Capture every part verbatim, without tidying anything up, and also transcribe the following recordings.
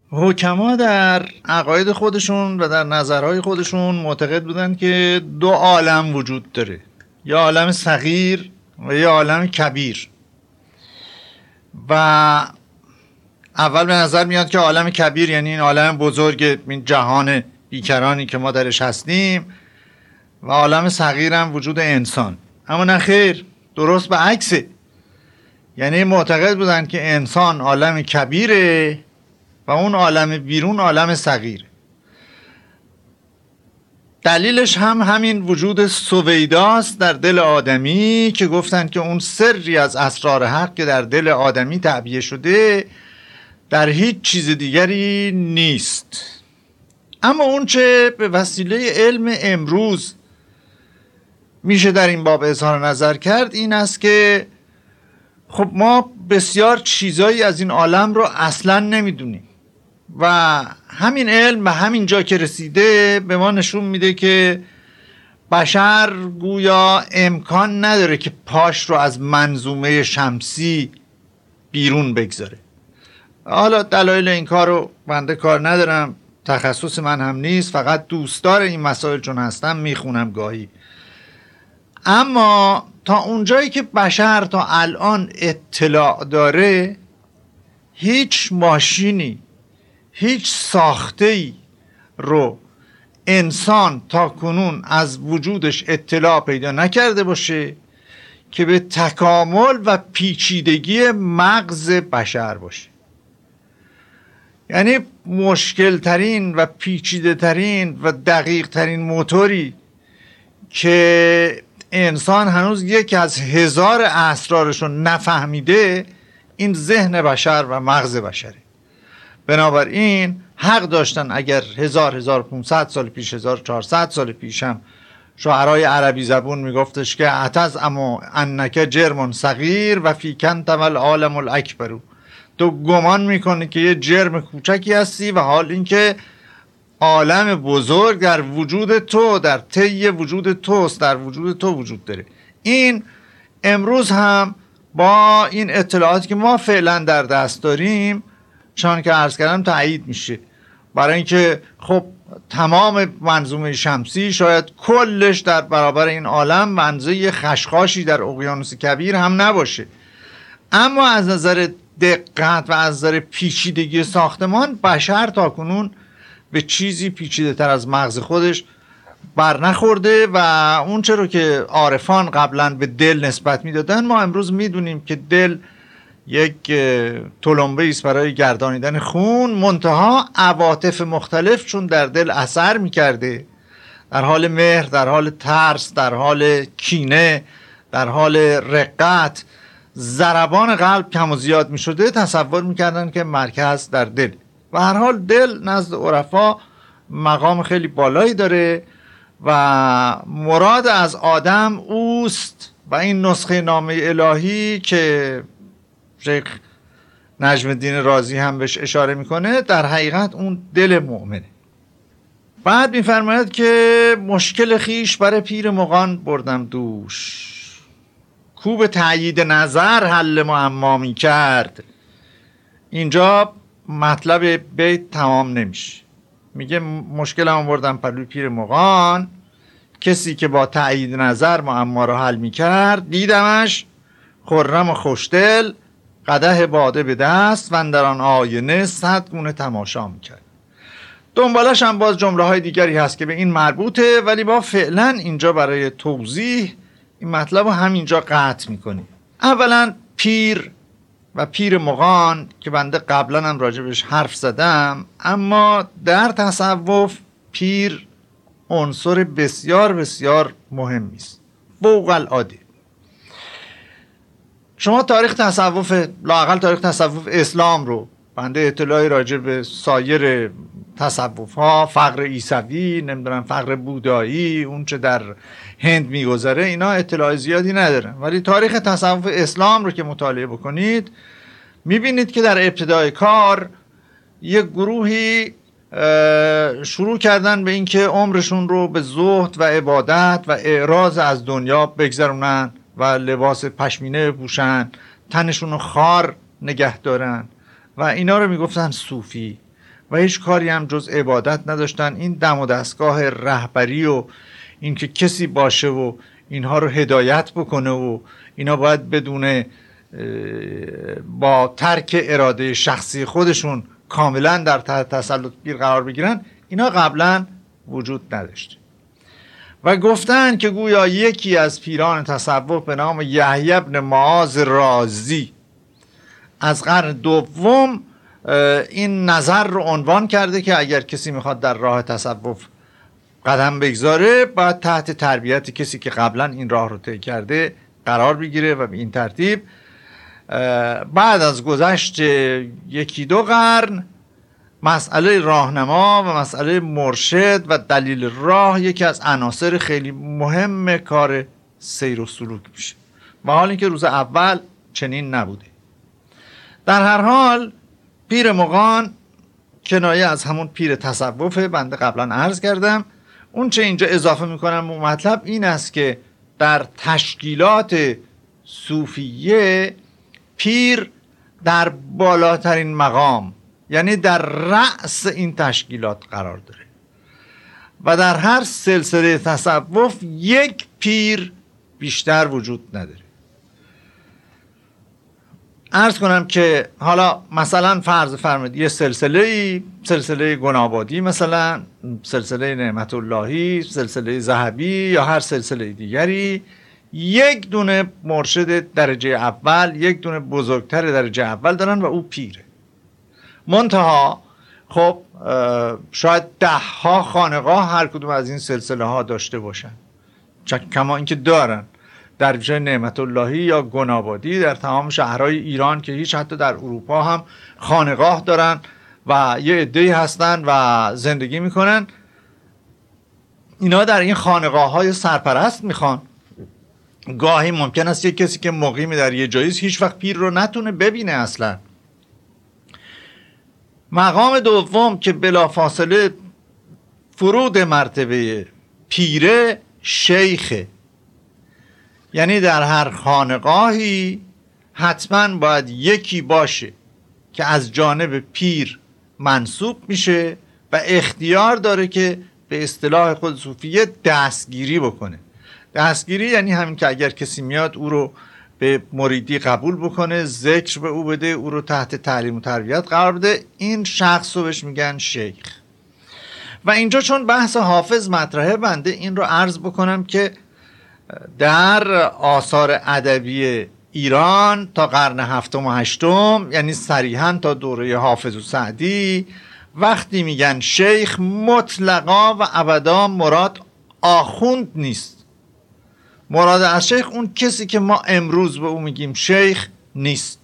حکما در عقاید خودشون و در نظرهای خودشون معتقد بودن که دو عالم وجود داره، یا عالم صغیر و یا عالم کبیر. و اول به نظر میاد که عالم کبیر یعنی این عالم بزرگ، این جهان بیکرانی که ما درش هستیم، و عالم صغیر هم وجود انسان. اما نه خیر، درست به عکسه. یعنی معتقد بودن که انسان عالم کبیره و اون عالم بیرون عالم صغیره. دلیلش هم همین وجود سویداست در دل آدمی که گفتن که اون سری از اسرار حق که در دل آدمی تعبیه شده در هیچ چیز دیگری نیست. اما اون چه به وسیله علم امروز میشه در این باب اظهار نظر کرد این است که خب ما بسیار چیزایی از این عالم رو اصلا نمیدونیم و همین علم به همین جا که رسیده به ما نشون میده که بشر گویا امکان نداره که پاش رو از منظومه شمسی بیرون بگذاره. حالا دلایل این کار رو بنده کار ندارم، تخصص من هم نیست، فقط دوستدار این مسائل چون هستم میخونم گاهی. اما تا اونجایی که بشر تا الان اطلاع داره هیچ ماشینی، هیچ ساخته‌ای رو انسان تا کنون از وجودش اطلاع پیدا نکرده باشه که به تکامل و پیچیدگی مغز بشر باشه. یعنی مشکل ترین و پیچیده ترین و دقیق ترین موتوری که انسان هنوز یکی از هزار اسرارش رو نفهمیده این ذهن بشر و مغز بشره. بنابراین حق داشتن اگر هزار هزار و پونصد سال پیش، هزار و چهارصد سال پیش هم شاعرای عربی زبون میگفتش که اتز اما انک جرم صغیر و فی کنت والعالم الاکبر، تو گمان میکنی که یه جرم کوچکی هستی و حال اینکه عالم بزرگ در وجود تو، در طی وجود توست، در وجود تو وجود داره. این امروز هم با این اطلاعاتی که ما فعلا در دست داریم چون که عرض کردم تایید میشه، برای اینکه خب تمام منظومه شمسی شاید کلش در برابر این عالم منزه خشخاشی در اقیانوس کبیر هم نباشه. اما از نظر دقت و از نظر پیچیدگی ساختمان بشر تاکنون به چیزی پیچیده تر از مغز خودش بر نخورده و اون چرا که عارفان قبلا به دل نسبت میدادن ما امروز میدونیم که دل یک تلمبه است برای گردانیدن خون، منتها عواطف مختلف چون در دل اثر میکرده، در حال مهر، در حال ترس، در حال کینه، در حال رقت، ضربان قلب کم و زیاد میشده، تصور میکردن که مرکز در دل. و هر حال دل نزد عرفا مقام خیلی بالایی داره و مراد از آدم اوست و این نسخه نامه الهی که شیخ نجم الدین رازی هم بهش اشاره میکنه در حقیقت اون دل مؤمنه. بعد میفرماید که مشکل خیش برای پیر مغان بردم دوش، کو به تأیید نظر حل معما می کرد. اینجا مطلب بیت تمام نمیشه، میگه مشکلمو بردم پلوی پیر مغان، کسی که با تأیید نظر معما رو حل میکرد، دیدمش خرم و خوشدل قدح باده به دست و اندر آن آینه صد گونه تماشا میکرد. دنبالش هم باز جمله های دیگری هست که به این مربوطه، ولی ما فعلا اینجا برای توضیح این مطلب رو همینجا قطع میکنیم. اولا پیر و پیر مغان که بنده قبلا هم راجبش حرف زدم، اما در تصوف پیر عنصر بسیار بسیار مهمی است، فوق العاده. شما تاریخ تصوف، لااقل تاریخ تصوف اسلام رو، بنده اطلاعی راجع به سایر تصوف ها، فقر عیسوی، نمیدونم فقر بودایی، اون چه در هند میگذره، اینا اطلاع زیادی ندارم، ولی تاریخ تصوف اسلام رو که مطالعه بکنید میبینید که در ابتدای کار یک گروهی شروع کردن به اینکه عمرشون رو به زهد و عبادت و اعراض از دنیا بگذرونن و لباس پشمینه بپوشن، تنشون رو خار نگه دارن و اینا رو میگفتن صوفی. و هیچ کاری هم جز عبادت نداشتن. این دم و دستگاه رهبری و اینکه کسی باشه و اینها رو هدایت بکنه و اینا باید بدون با ترک اراده شخصی خودشون کاملا در تحت تسلط پیر قرار بگیرن، اینا قبلا وجود نداشته. و گفتن که گویا یکی از پیران تصوف به نام یحیی بن معاذ رازی از قرن دوم این نظر رو عنوان کرده که اگر کسی میخواد در راه تصوف قدم بگذاره باید تحت تربیت کسی که قبلا این راه رو طی کرده قرار بگیره و به این ترتیب بعد از گذشت یکی دو قرن مسئله راهنما و مسئله مرشد و دلیل راه یکی از عناصر خیلی مهم کار سیر و سلوک میشه، و حال اینکه روز اول چنین نبوده. در هر حال پیر مغان کنایه از همون پیر تصوفه. بنده قبلا عرض کردم. اون چه اینجا اضافه میکنم و مطلب این است که در تشکیلات صوفیه پیر در بالاترین مقام، یعنی در رأس این تشکیلات قرار داره و در هر سلسله تصوف یک پیر بیشتر وجود نداره. عرض کنم که حالا مثلا فرض فرمایید یه سلسله سلسله گنابادی، مثلا سلسله نعمت اللهی، سلسله ذهبی یا هر سلسله دیگری، یک دونه مرشد درجه اول، یک دونه بزرگتر درجه اول دارن و او پیره. منتها خب شاید ده ها خانقاه هر کدوم از این سلسله ها داشته باشن، کما اینکه دارن در ویژه نعمت اللهی یا گنابادی در تمام شهرهای ایران که هیچ، حتی در اروپا هم خانقاه دارن و یه عده‌ای هستن و زندگی میکنن. اینا در این خانقاه های سرپرست میخوان. گاهی ممکن است یک کسی که مقیم در یه جایی هیچ وقت پیر رو نتونه ببینه اصلا. مقام دوم که بلافاصله فرود مرتبه پیره، شیخه. یعنی در هر خانقاهی حتما باید یکی باشه که از جانب پیر منصوب میشه و اختیار داره که به اصطلاح خود صوفیه دستگیری بکنه. دستگیری یعنی همین که اگر کسی میاد او رو به مریدی قبول بکنه، ذکر به او بده، او رو تحت تعلیم و تربیت قرار بده. این شخص رو بهش میگن شیخ. و اینجا چون بحث حافظ مطرحه، بنده این رو عرض بکنم که در آثار ادبی ایران تا قرن هفتم و هشتم، یعنی صریحاً تا دوره حافظ و سعدی، وقتی میگن شیخ مطلقا و ابدا مراد آخوند نیست. مراد از شیخ اون کسی که ما امروز به او میگیم شیخ نیست.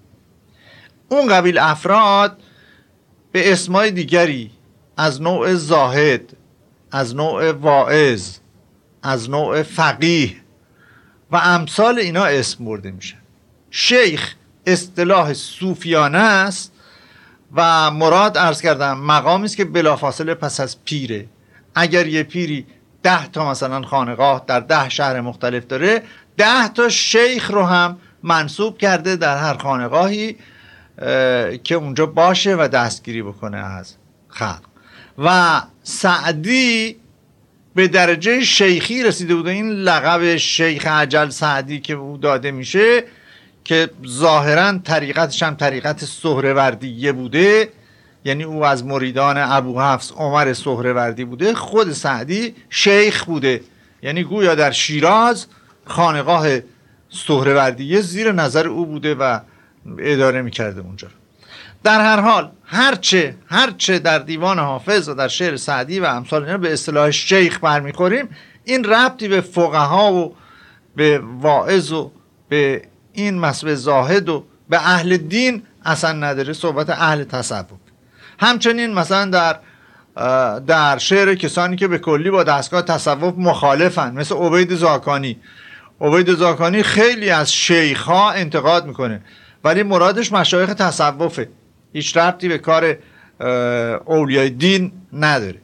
اون قبیل افراد به اسمای دیگری از نوع زاهد، از نوع واعظ، از نوع فقیه و امثال اینا اسم برده میشن. شیخ اصطلاح صوفیانه است و مراد عرض کردم مقامی است که بلافاصله پس از پیره. اگر یه پیری ده تا مثلا خانقاه در ده شهر مختلف داره، ده تا شیخ رو هم منصوب کرده در هر خانقاهی که اونجا باشه و دستگیری بکنه از خلق. و سعدی به درجه شیخی رسیده بود. این لقب شیخ عجل سعدی که او داده میشه که ظاهرا طریقتش هم طریقت سهروردیه بوده، یعنی او از مریدان ابو حفص عمر سهروردی بوده. خود سعدی شیخ بوده، یعنی گویا در شیراز خانقاه سهروردیه زیر نظر او بوده و اداره میکرده اونجا. در هر حال هرچه هرچه در دیوان حافظ و در شعر سعدی و امثال اینا به اصطلاح شیخ برمیخوریم، این ربطی به فقها و به واعظ و به این مسئله زاهد و به اهل دین اصلا نداره، صحبت اهل تصوف. همچنین مثلا در در شعر کسانی که به کلی با دستگاه تصوف مخالفن، مثل عبید زاکانی. عبید زاکانی خیلی از شیخ‌ها انتقاد میکنه ولی مرادش مشایخ تصوفه، هیچ ربطی به کار اولیای دین نداره.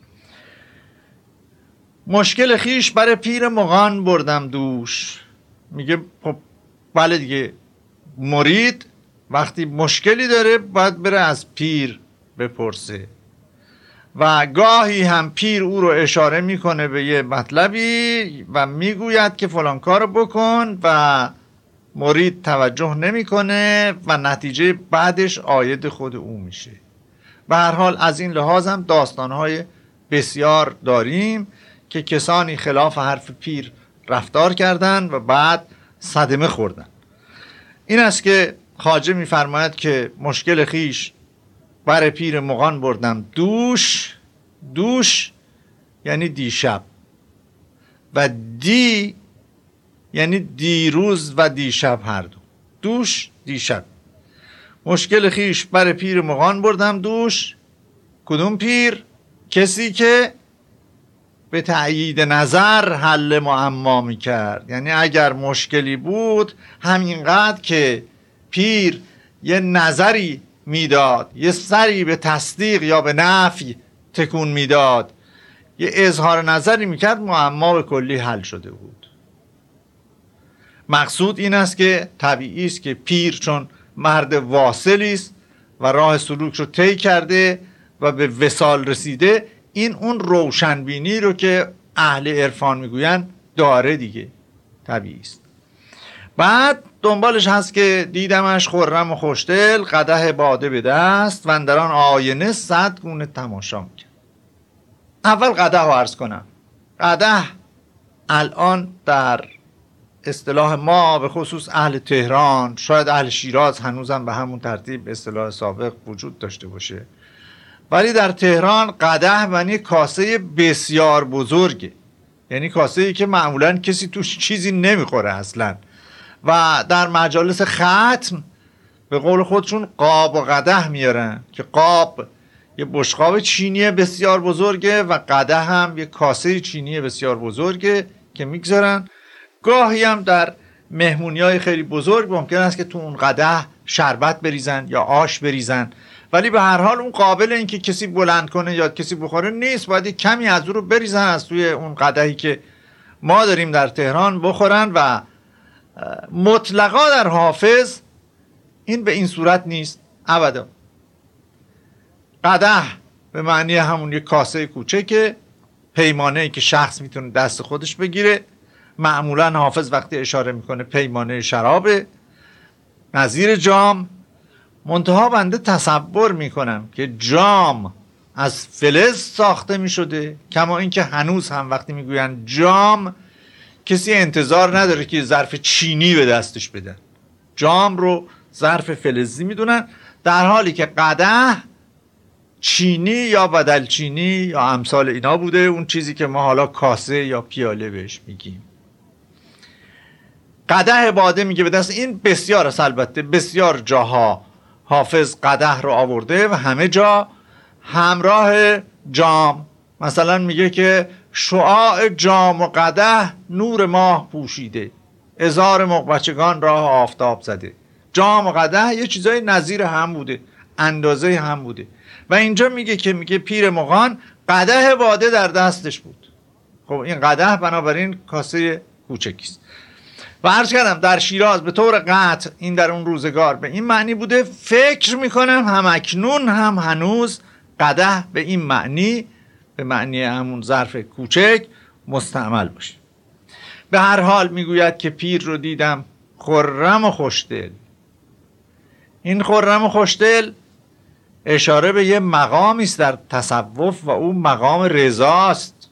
مشکل خیش برای پیر مغان بردم دوش. میگه خب بله دیگه، مرید وقتی مشکلی داره باید بره از پیر بپرسه و گاهی هم پیر او رو اشاره میکنه به یه مطلبی و میگوید که فلان کارو بکن و مرید توجه نمیکنه و نتیجه بعدش عاید خود او میشه. به هر حال از این لحاظ هم داستانهای بسیار داریم که کسانی خلاف حرف پیر رفتار کردن و بعد صدمه خوردن. این است که خواجه میفرماید که مشکل خیش بر پیر مغان بردم دوش. دوش یعنی دیشب و دی یعنی دیروز و دیشب هر دو. دوش دیشب. مشکل خیش بر پیر مغان بردم دوش. کدوم پیر؟ کسی که به تأیید نظر حل معما می کرد. یعنی اگر مشکلی بود همینقدر که پیر یه نظری میداد، یه سری به تصدیق یا به نفی تکون میداد، یه اظهار نظری میکرد، معما به کلی حل شده بود. مقصود این است که طبیعی است که پیر چون مرد واصلی است و راه سلوک رو طی کرده و به وصال رسیده، این اون روشنبینی رو که اهل عرفان میگوین داره دیگه، طبیعی است. بعد دنبالش هست که دیدمش خرم و خوشدل، قدح باده به دست و اندران آینه صد گونه تماشا میکرد. اول قدح رو عرض کنم. قدح الان در اصطلاح ما به خصوص اهل تهران، شاید اهل شیراز هنوزم به همون ترتیب اصطلاح سابق وجود داشته باشه، ولی در تهران قدح معنی کاسه بسیار بزرگه، یعنی کاسه ای که معمولا کسی توش چیزی نمیخوره اصلا. و در مجالس ختم به قول خودشون قاب و قدح میارن که قاب یه بشقاب چینی بسیار بزرگه و قدح هم یه کاسه چینی بسیار بزرگه که میگذارن. گاهی هم در مهمونی‌های خیلی بزرگ ممکن است که تو اون قدح شربت بریزن یا آش بریزن، ولی به هر حال اون قابل این که کسی بلند کنه یا کسی بخوره نیست، باید کمی از اون رو بریزن از توی اون قدحی که ما داریم در تهران بخورن. و مطلقا در حافظ این به این صورت نیست ابدا. قدح به معنی همون یک کاسه کوچکه، پیمانه‌ای که شخص میتونه دست خودش بگیره. معمولا حافظ وقتی اشاره میکنه پیمانه شرابه، نظیر جام. منتها بنده تصور میکنم که جام از فلز ساخته میشده، کما اینکه هنوز هم وقتی میگوین جام کسی انتظار نداره که ظرف چینی به دستش بدن، جام رو ظرف فلزی میدونن، در حالی که قدح چینی یا بدل چینی یا امثال اینا بوده، اون چیزی که ما حالا کاسه یا پیاله بهش میگیم. قدح باده میگه به دست. این بسیار است، البته بسیار جاها حافظ قدح رو آورده و همه جا همراه جام. مثلا میگه که شعاع جام و قدح نور ماه پوشیده، ازار مغبچگان راه آفتاب زده. جام و قدح یه چیزای نظیر هم بوده، اندازه هم بوده. و اینجا میگه که میگه پیر مغان قدح باده در دستش بود. خب این قدح بنابراین کاسه کوچکی است. و عرض کردم در شیراز به طور قطع این در اون روزگار به این معنی بوده. فکر میکنم هم اکنون هم هنوز قدح به این معنی، به معنی همون ظرف کوچک مستعمل باشه. به هر حال میگوید که پیر رو دیدم خرم و خوشدل. این خرم و خوشدل اشاره به یه مقامی است در تصوف و اون مقام رضاست.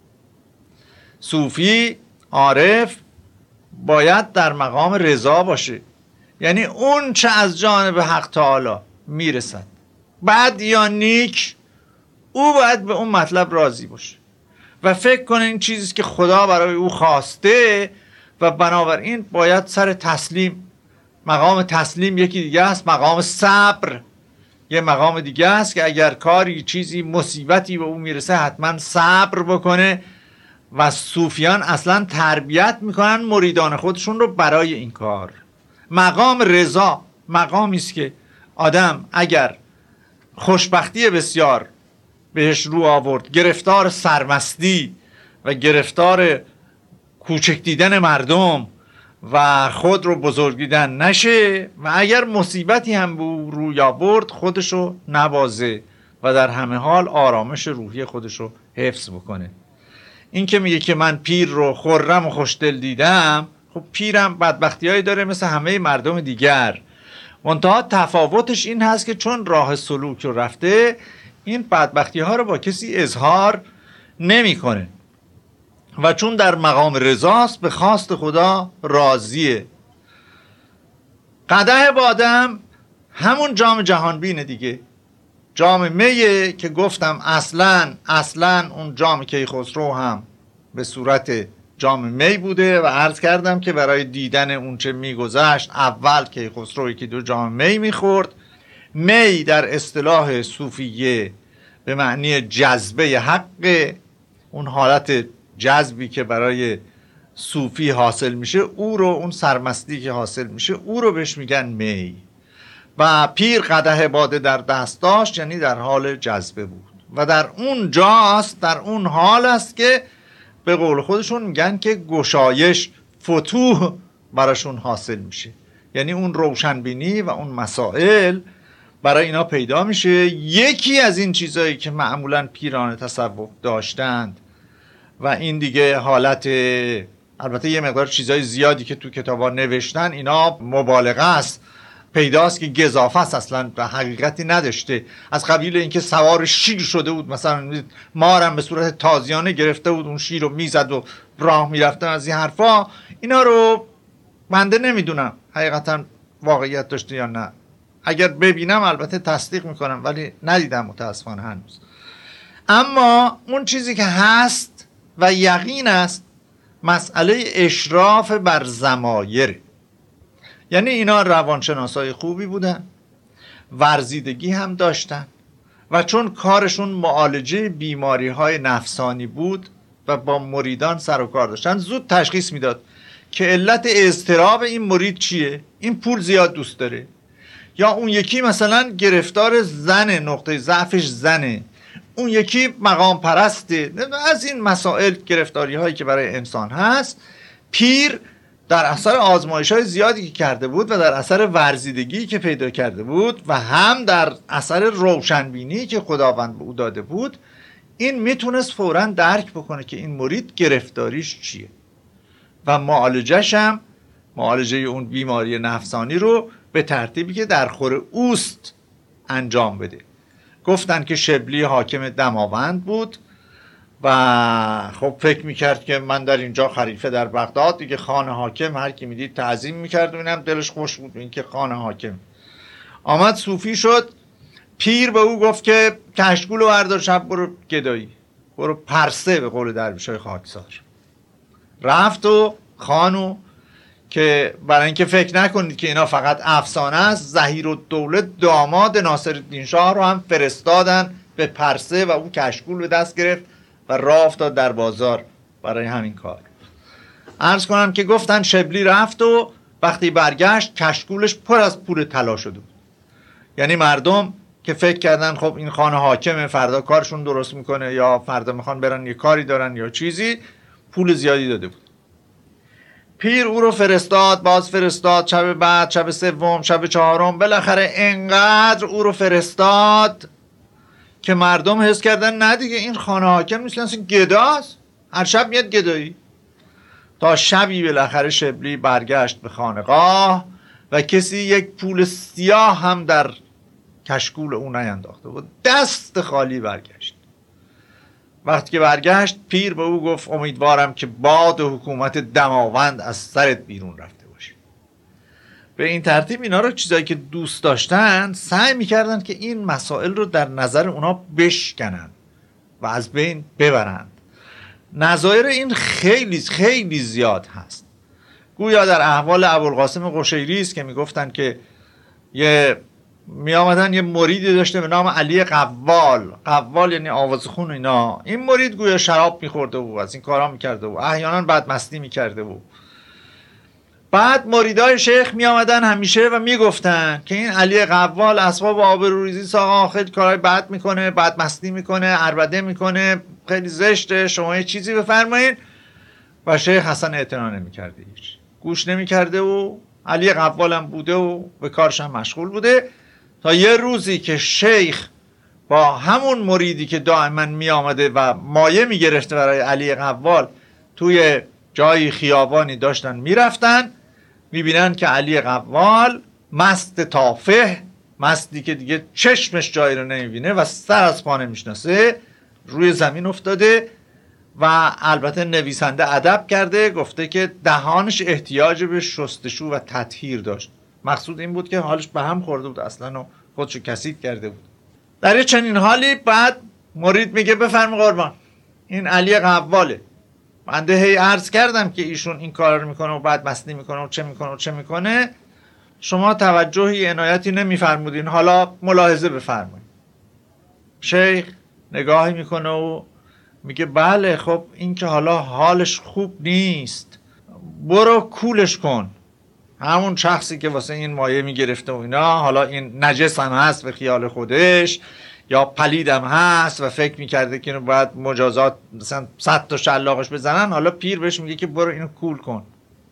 صوفی عارف باید در مقام رضا باشه، یعنی اون چه از جانب حق تعالی میرسد، بد یا نیک، او باید به اون مطلب راضی باشه و فکر کنه این چیزی که خدا برای او خواسته و بنابراین باید سر تسلیم. مقام تسلیم یکی دیگه است، مقام صبر یه مقام دیگه است که اگر کاری چیزی مصیبتی به او میرسه حتما صبر بکنه و صوفیان اصلا تربیت میکنن مریدان خودشون رو برای این کار. مقام رضا مقامی است که آدم اگر خوشبختی بسیار بهش رو آورد، گرفتار سرمستی و گرفتار کوچک دیدن مردم و خود رو بزرگ دیدن نشه و اگر مصیبتی هم به او روی آورد خودشو نبازه و در همه حال آرامش روحی خودش رو حفظ بکنه. این که میگه که من پیر رو خرم و خوشدل دیدم، خب پیرم بدبختیایی داره مثل همه مردم دیگر، منتها تفاوتش این هست که چون راه سلوک رو رفته، این بدبختی ها رو با کسی اظهار نمیکنه و چون در مقام رضاست به خواست خدا راضیه. قدح بادم همون جام جهان بینه دیگه، جام میه که گفتم اصلا اصلا اون جام کیخسرو هم به صورت جام می بوده و عرض کردم که برای دیدن اون چه میگذشت اول کیخسرو که دو جام می میخورد. می در اصطلاح صوفیه به معنی جذبه حق، اون حالت جذبی که برای صوفی حاصل میشه، او رو، اون سرمستی که حاصل میشه او رو بهش میگن می. و پیر قدح باده در دست داشت، یعنی در حال جذبه بود و در اون جاست، در اون حال است که به قول خودشون میگن که گشایش، فتوح براشون حاصل میشه، یعنی اون روشنبینی و اون مسائل برای اینا پیدا میشه. یکی از این چیزایی که معمولا پیران تصوف داشتند و این دیگه حالت، البته یه مقدار چیزای زیادی که تو کتابا نوشتن اینا مبالغه است، پیداست که گزافه است، اصلا حقیقتی نداشته، از قبیل اینکه سوار شیر شده بود، مثلا مارم به صورت تازیانه گرفته بود اون شیر رو میزد و راه میرفتن، از این حرفا. اینا رو بنده نمیدونم حقیقتا واقعیت داشته یا نه، اگر ببینم البته تصدیق میکنم ولی ندیدم متاسفانه هنوز. اما اون چیزی که هست و یقین است مسئله اشراف بر ضمایر، یعنی اینا روانشناسای خوبی بودن، ورزیدگی هم داشتن و چون کارشون معالجه بیماری های نفسانی بود و با مریدان سر و کار داشتن، زود تشخیص میداد که علت اضطراب این مرید چیه. این پول زیاد دوست داره، یا اون یکی مثلا گرفتار زنه، نقطه ضعفش زنه، اون یکی مقام پرسته. از این مسائل، گرفتاری هایی که برای انسان هست، پیر در اثر آزمایش های زیادی که کرده بود و در اثر ورزیدگی که پیدا کرده بود و هم در اثر روشنبینی که خداوند به او داده بود، این میتونست فوراً درک بکنه که این مرید گرفتاریش چیه و معالجه‌ش هم، معالجه اون بیماری نفسانی رو به ترتیبی که در خور اوست انجام بده. گفتن که شبلی حاکم دماوند بود و خب فکر میکرد که من در اینجا خلیفه در بغداد دیگه، خان حاکم هر کی میدید تعظیم میکرد و اینم دلش خوش بود این که خان حاکم. آمد صوفی شد، پیر به او گفت که کشکول رو بردار، شب برو گدایی، برو پرسه به قول درویشای خاکسار. رفت و خانو که برای اینکه فکر نکنید که اینا فقط افسانه است، ظهیرالدوله داماد ناصرالدین شاه رو هم فرستادن به پرسه و او کشکول به دست گرفت و راه افتاد در بازار برای همین کار. عرض کنم که گفتن شبلی رفت و وقتی برگشت کشکولش پر از پول طلا شده بود. یعنی مردم که فکر کردن خب این خانه حاکمه، فردا کارشون درست میکنه یا فردا میخوان برن یه کاری دارن یا چیزی، پول زیادی داده بود. پیر او رو فرستاد، باز فرستاد، شب بعد، شب سوم، شب چهارم، بالاخره انقدر او رو فرستاد که مردم حس کردن نه دیگه این خانه حاکم نیست، اصلا گداست، هر شب میاد گدایی. تا شبی بالاخره شبلی برگشت به خانقاه و کسی یک پول سیاه هم در کشکول او نینداخته بود، دست خالی برگشت. وقتی که برگشت پیر به او گفت امیدوارم که باد حکومت دماوند از سرت بیرون رفته باشه. به این ترتیب اینا رو، چیزایی که دوست داشتن، سعی میکردن که این مسائل رو در نظر اونا بشکنن و از بین ببرند. نظایر این خیلی خیلی زیاد هست. گویا در احوال ابوالقاسم قشیری است که میگفتن که یه می آمدن یه مریدی داشته به نام علی قوال. قوال یعنی آوازخون اینا. این مرید گویا شراب میخورده و از این کارا میکرده و احیانا بدمستی میکرده و بعد مریدای شیخ می آمدن همیشه و میگفتن که این علی قوال اسباب آبروریزی ساقا، خیلی کارهای بد میکنه، بدمستی میکنه، عربده میکنه، خیلی زشته، شما یه چیزی بفرمایید. و شیخ اصلا اعتنا نمیکرده، هیچ گوش نمیکرده و علی قوال هم بوده و به کارش هم مشغول بوده. تا یه روزی که شیخ با همون مریدی که دائما می آمده و مایه می گرفته برای علی قوال توی جای خیابانی داشتن می رفتن، می بینن که علی قوال مست تافه، مستی که دیگه چشمش جایی رو نمی بینه و سر از پا نمیشناسه، روی زمین افتاده و البته نویسنده ادب کرده، گفته که دهانش احتیاج به شستشو و تطهیر داشت. مقصود این بود که حالش به هم خورده بود اصلا و خودشو کثیف کرده بود. در یه چنین حالی بعد مرید میگه بفرم قربان، این علی قواله، بنده هی عرض کردم که ایشون این کار رو میکنه و بعد مستی میکنه و چه میکنه و چه میکنه، شما توجهی عنایتی نمیفرمودین، حالا ملاحظه بفرمایید. شیخ نگاهی میکنه و میگه بله خب این که حالا حالش خوب نیست، برو کولش کن. همون شخصی که واسه این مایه میگرفته و اینا، حالا این نجس هم هست به خیال خودش یا پلیدم هست و فکر میکرده که اینو باید مجازات مثلا صد تا شلاقش بزنن، حالا پیر بهش میگه که برو اینو کول کن.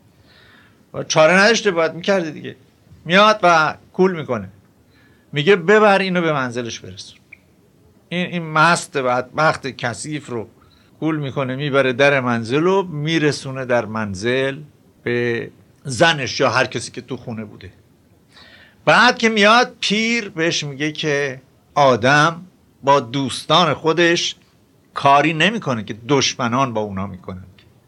و چاره نداشته، باید میکرده دیگه. میاد و کول میکنه، میگه ببر اینو به منزلش برسون. این این مست بدبخت کثیف رو کول میکنه، میبره در منزل و میرسونه در منزل به زنش یا هر کسی که تو خونه بوده. بعد که میاد پیر بهش میگه که آدم با دوستان خودش کاری نمیکنه که دشمنان با اونا میکنن.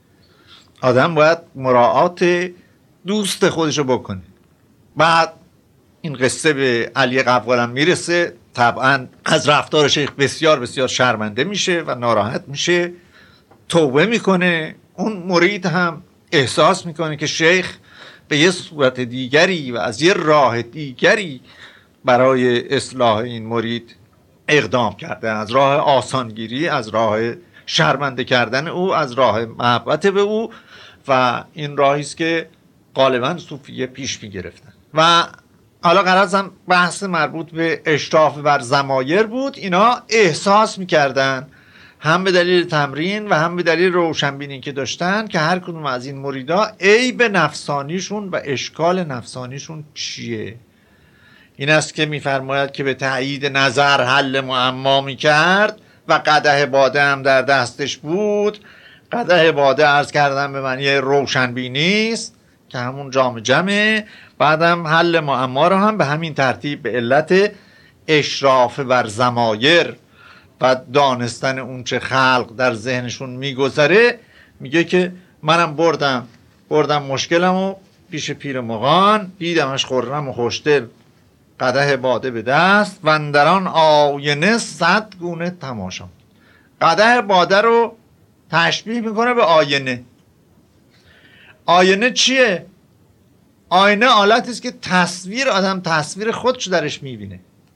آدم باید مراعات دوست خودش رو بکنه. بعد این قصه به علی قوالم میرسه، طبعا از رفتار شیخ بسیار بسیار شرمنده میشه و ناراحت میشه، توبه میکنه. اون مرید هم احساس میکنه که شیخ به یه صورت دیگری و از یه راه دیگری برای اصلاح این مرید اقدام کرده، از راه آسانگیری، از راه شرمنده کردن او، از راه محبت به او، و این راهی است که غالبا صوفیه پیش میگرفتن. و حالا غرضم بحث مربوط به اشراف بر ضمایر بود. اینا احساس میکردن هم به دلیل تمرین و هم به دلیل روشنبینی که داشتن که هر کدوم از این مریدا عیب نفسانیشون و اشکال نفسانیشون چیه. این است که میفرماید که به تایید نظر حل معما میکرد و قدح باده هم در دستش بود. قدح باده عرض کردم به معنی روشنبینی است که همون جام جمعه. بعدم حل معما رو هم به همین ترتیب به علت اشراف بر ضمایر و دانستن اون چه خلق در ذهنشون میگذره، میگه که منم بردم بردم مشکلمو پیش پیر مغان، دیدمش خرم و خوشدل قدح باده به دست و اندران آینه صد گونه تماشا. قدح باده رو تشبیه میکنه به آینه. آینه چیه؟ آینه آلتی است که تصویر آدم تصویر خودش درش میبینه.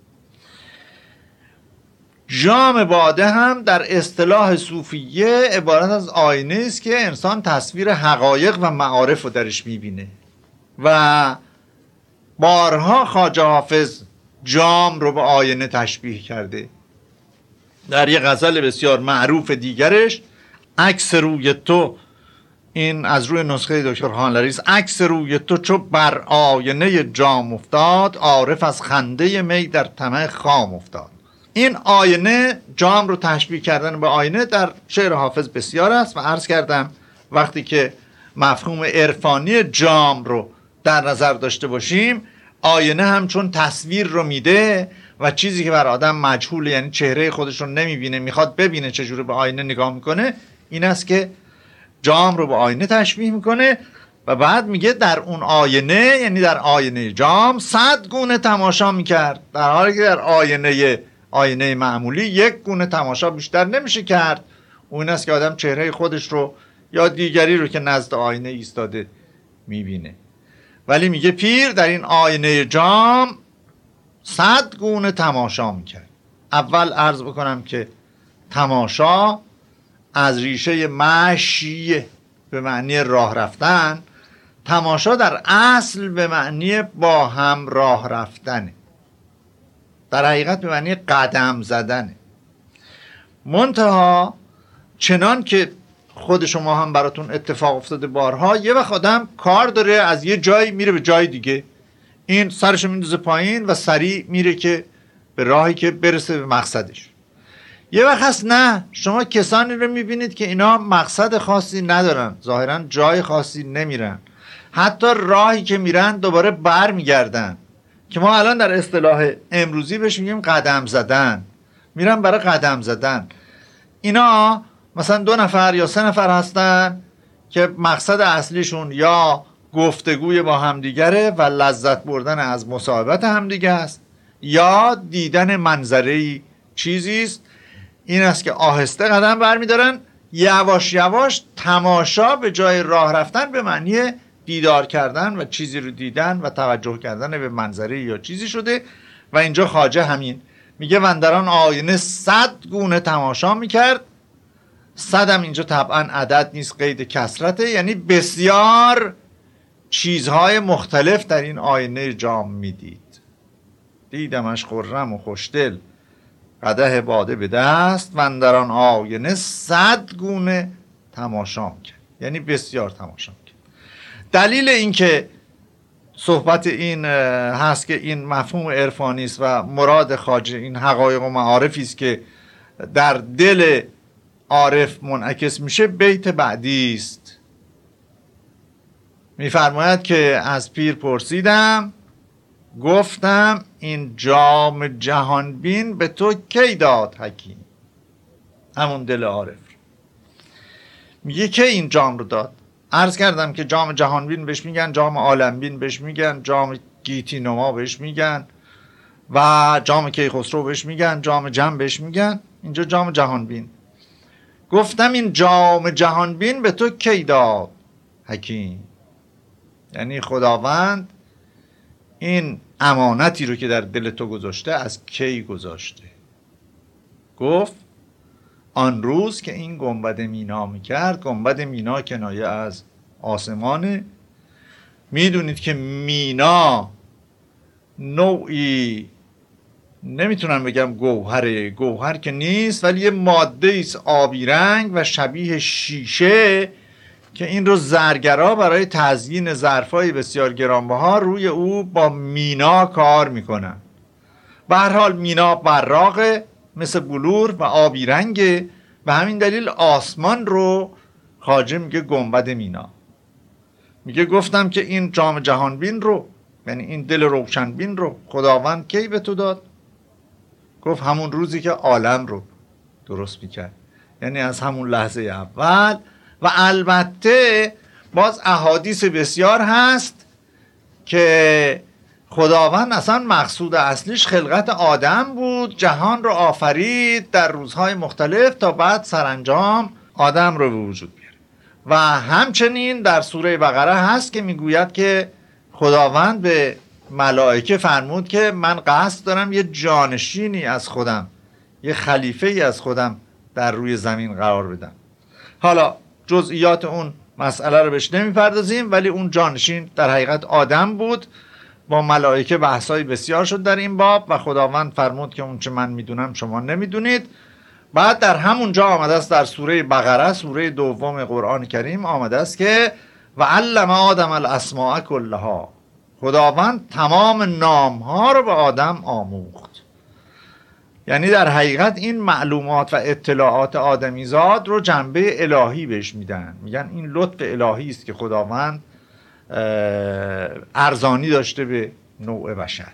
جام باده هم در اصطلاح صوفیه عبارت از آینه است که انسان تصویر حقایق و معارف رو درش میبینه. و بارها خواجه حافظ جام رو به آینه تشبیه کرده. در یک غزل بسیار معروف دیگرش، عکس روی تو، این از روی نسخه دکتر خانلری است، عکس روی تو چو بر آینه جام افتاد، عارف از خنده می در طمع خام افتاد. این آینه، جام رو تشبیه کردن به آینه در شعر حافظ بسیار است و عرض کردم وقتی که مفهوم عرفانی جام رو در نظر داشته باشیم، آینه هم چون تصویر رو میده و چیزی که بر آدم مجهوله، یعنی چهره خودش رو نمیبینه، میخواد ببینه چجوری به آینه نگاه میکنه، این است که جام رو به آینه تشبیه میکنه. و بعد میگه در اون آینه، یعنی در آینه جام، صد گونه تماشا میکرد، در حالی که در آینه آینه معمولی یک گونه تماشا بیشتر نمیشه کرد. اون است که آدم چهره خودش رو یا دیگری رو که نزد آینه ایستاده میبینه. ولی میگه پیر در این آینه جام صد گونه تماشا میکرد. اول عرض بکنم که تماشا از ریشه مشی به معنی راه رفتن، تماشا در اصل به معنی با هم راه رفتنه، در حقیقت به معنی قدم زدنه. منتها چنان که خود شما هم براتون اتفاق افتاده بارها، یه وقت آدم کار داره از یه جایی میره به جای دیگه، این سرشو میندازه پایین و سریع میره که به راهی که برسه به مقصدش. یه وقت هست نه، شما کسانی رو میبینید که اینا مقصد خاصی ندارن، ظاهرا جای خاصی نمیرن، حتی راهی که میرن دوباره بر میگردن، که ما الان در اصطلاح امروزی بهش میگیم قدم زدن. میرن برای قدم زدن. اینا مثلا دو نفر یا سه نفر هستن که مقصد اصلیشون یا گفتگوی با همدیگره و لذت بردن از مصاحبت همدیگه است، یا دیدن منظری چیزی است. این است که آهسته قدم برمیدارن، یواش یواش تماشا به جای راه رفتن به معنی دیدار کردن و چیزی رو دیدن و توجه کردن به منظری یا چیزی شده. و اینجا خواجه همین میگه وندران آینه صد گونه تماشا میکرد. صدم اینجا طبعا عدد نیست، قید کثرته، یعنی بسیار چیزهای مختلف در این آینه جام میدید. دیدمش خرم و خوشدل قدح باده به دست، وندران آینه صد گونه تماشا میکرد، یعنی بسیار تماشا میکرد. دلیل این که صحبت این هست که این مفهوم عرفانی است و مراد خواجه این حقایق و معارفی است که در دل عارف منعکس میشه، بیت بعدی است. میفرماید که از پیر پرسیدم گفتم این جام جهان بین به تو کی داد حکیم. همون دل عارف میگه که این جام رو داد. عرض کردم که جام جهان بین بهش میگن، جام عالم بین بهش میگن، جام گیتی نما بهش میگن و جام کیخسرو بهش میگن، جام جم بهش میگن. اینجا جام جهان بین. گفتم این جام جهان بین به تو کی داد حکیم، یعنی خداوند این امانتی رو که در دل تو گذاشته از کی گذاشته؟ گفت آن روز که این گنبد مینا میکرد. گنبد مینا کنایه از آسمانه. میدونید که مینا نوعی، نمیتونم بگم گوهره، گوهر که نیست، ولی یه ماده ایست آبی رنگ و شبیه شیشه که این رو زرگرا برای تزیین ظرفای بسیار گرانبها روی او با مینا کار میکنن. به هر حال مینا براقه، مثل بلور و آبی رنگه. به همین دلیل آسمان رو خواجه میگه گنبد مینا. میگه گفتم که این جام جهان بین رو، یعنی این دل روشن بین رو خداوند کی به تو داد؟ گفت همون روزی که عالم رو درست میکرد، یعنی از همون لحظه اول. و البته باز احادیث بسیار هست که خداوند اصلا مقصود اصلیش خلقت آدم بود، جهان رو آفرید در روزهای مختلف تا بعد سرانجام آدم رو به وجود بیاره. و همچنین در سوره بقره هست که میگوید که خداوند به ملائکه فرمود که من قصد دارم یه جانشینی از خودم، یه خلیفه ای از خودم در روی زمین قرار بدم. حالا جزئیات اون مسئله رو بهش نمیپردازیم، ولی اون جانشین در حقیقت آدم بود. با ملائکه بحثای بسیار شد در این باب و خداوند فرمود که اون چه من میدونم شما نمیدونید. بعد در همون جا آمده است، در سوره بقره، سوره دوم قرآن کریم آمده است که و علم آدم الاسماء کلها، خداوند تمام نام ها رو به آدم آموخت. یعنی در حقیقت این معلومات و اطلاعات آدمیزاد رو جنبه الهی بهش میدن، میگن این لطف الهی است که خداوند ارزانی داشته به نوع بشر.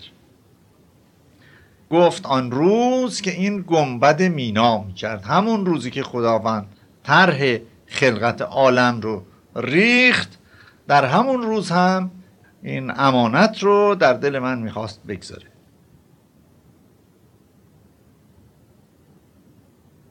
گفت آن روز که این گنبد مینا میکرد، همون روزی که خداوند طرح خلقت عالم رو ریخت، در همون روز هم این امانت رو در دل من میخواست بگذاره.